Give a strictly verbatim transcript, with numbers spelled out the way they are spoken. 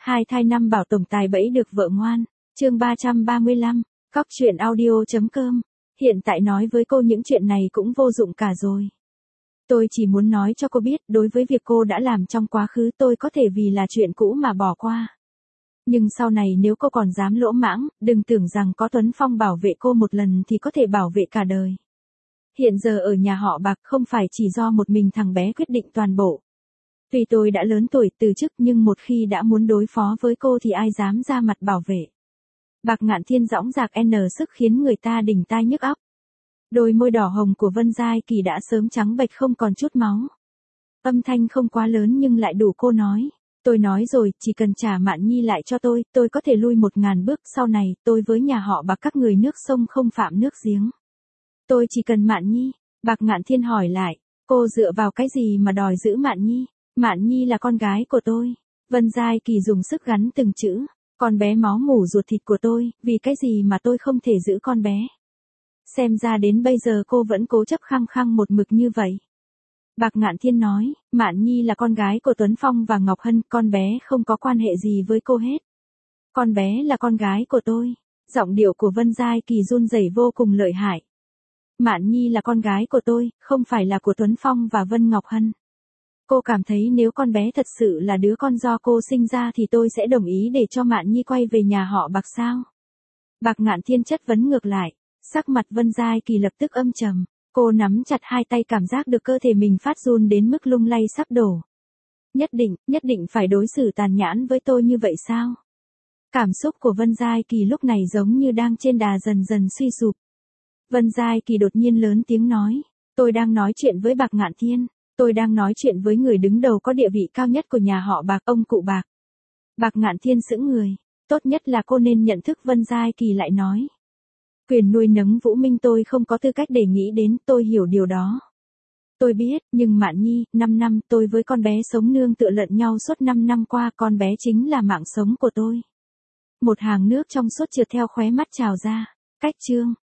Hai thai năm bảo tổng tài bẫy được vợ ngoan. Chương ba trăm ba mươi lăm, cóc truyện audio chấm com. Hiện tại nói với cô những chuyện này cũng vô dụng cả rồi. Tôi chỉ muốn nói cho cô biết, đối với việc cô đã làm trong quá khứ tôi có thể vì là chuyện cũ mà bỏ qua. Nhưng sau này nếu cô còn dám lỗ mãng, đừng tưởng rằng có Tuấn Phong bảo vệ cô một lần thì có thể bảo vệ cả đời. Hiện giờ ở nhà họ Bạc không phải chỉ do một mình thằng bé quyết định toàn bộ. Tuy tôi đã lớn tuổi từ chức nhưng một khi đã muốn đối phó với cô thì ai dám ra mặt bảo vệ. Bạc Ngạn Thiên dõng dạc n sức khiến người ta đỉnh tai nhức óc. Đôi môi đỏ hồng của Vân Giai Kỳ đã sớm trắng bệch không còn chút máu. Âm thanh không quá lớn nhưng lại đủ cô nói. Tôi nói rồi, chỉ cần trả Mạn Nhi lại cho tôi, tôi có thể lui một ngàn bước, sau này, tôi với nhà họ Bạc các người nước sông không phạm nước giếng. Tôi chỉ cần Mạn Nhi. Bạc Ngạn Thiên hỏi lại, cô dựa vào cái gì mà đòi giữ Mạn Nhi? Mạn Nhi là con gái của tôi. Vân Giai Kỳ dùng sức gắn từng chữ. Con bé máu mủ ruột thịt của tôi, vì cái gì mà tôi không thể giữ con bé? Xem ra đến bây giờ cô vẫn cố chấp khăng khăng một mực như vậy. Bạc Ngạn Thiên nói, Mạn Nhi là con gái của Tuấn Phong và Ngọc Hân, con bé không có quan hệ gì với cô hết. Con bé là con gái của tôi. Giọng điệu của Vân Giai Kỳ run rẩy vô cùng lợi hại. Mạn Nhi là con gái của tôi, không phải là của Tuấn Phong và Vân Ngọc Hân. Cô cảm thấy nếu con bé thật sự là đứa con do cô sinh ra thì tôi sẽ đồng ý để cho Mạn Nhi quay về nhà họ Bạc sao? Bạc Ngạn Thiên chất vấn ngược lại, sắc mặt Vân Giai Kỳ lập tức âm trầm. Cô nắm chặt hai tay cảm giác được cơ thể mình phát run đến mức lung lay sắp đổ. Nhất định, nhất định phải đối xử tàn nhẫn với tôi như vậy sao? Cảm xúc của Vân Giai Kỳ lúc này giống như đang trên đà dần dần suy sụp. Vân Giai Kỳ đột nhiên lớn tiếng nói, tôi đang nói chuyện với Bạc Ngạn Thiên, tôi đang nói chuyện với người đứng đầu có địa vị cao nhất của nhà họ Bạc, ông cụ Bạc. Bạc Ngạn Thiên sững người, tốt nhất là cô nên nhận thức. Vân Giai Kỳ lại nói. Quyền nuôi nấng Vũ Minh tôi không có tư cách để nghĩ đến, tôi hiểu điều đó. Tôi biết, nhưng Mạn Nhi, năm năm tôi với con bé sống nương tựa lẫn nhau suốt năm năm qua, con bé chính là mạng sống của tôi. Một hàng nước trong suốt trượt theo khóe mắt trào ra. Cách chương